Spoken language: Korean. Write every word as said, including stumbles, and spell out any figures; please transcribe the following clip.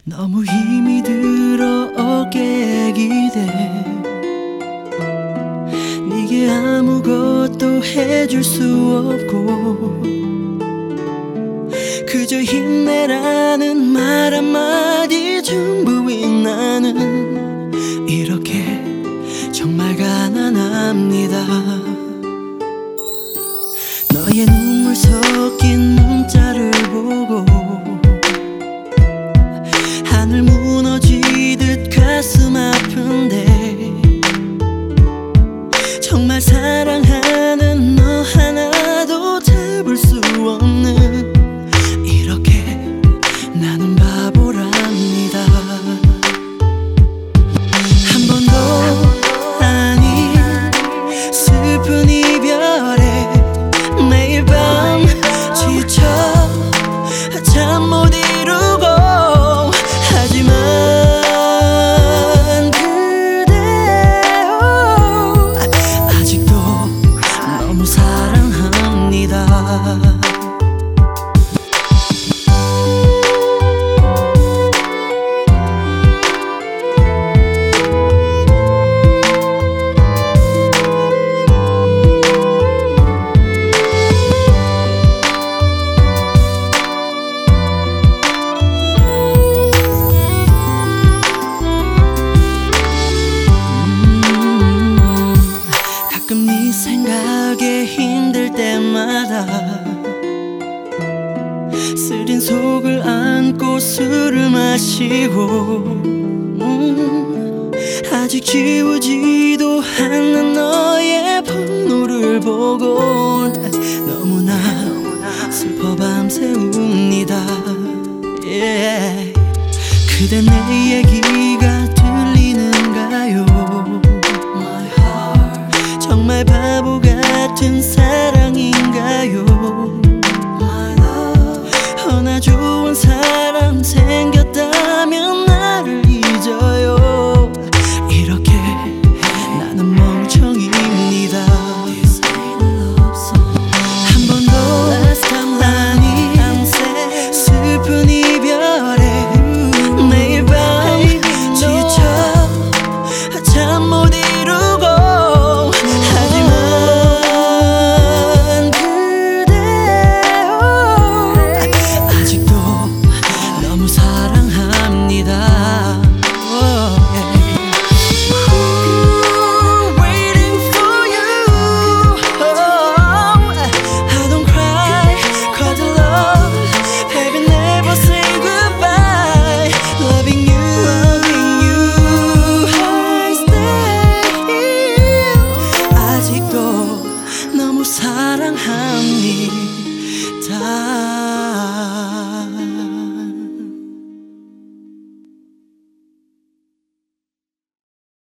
너무 힘이 들어 어깨에 기대 네게 아무것도 해줄 수 없고 그저 힘내라는 말 한마디 전부인 나는 이렇게 정말 가난합니다. 너의 눈물 섞인 문자를 보고 하늘 무너지듯 가슴 아픈데 정말 사랑하는 너 하나도 잡을 수 없는 이렇게 나는 바보랍니다. 한 번도 아닌 슬픈 이별에 매일 밤 지쳐 잠 못 이루고 하지만 그대여 아직도 너무 사랑합니다. 가끔 네 생각에 힘들 때마다 쓰린 속을 안고 술을 마시고 음, 아직 지우지도 않는 너의 분노를 보고 너무나 슬퍼 밤새 웁니다. yeah. 그대 내 얘기가 들리는가요? 정말 바보 같은 사랑인가요? 허나 좋은 사람 생겼다면 나를 잊어요. 이렇게 나는 멍청입니다. 한 번도 아닌 슬픈 이별에 매일 밤 지쳐 잠 못 이루고 사랑하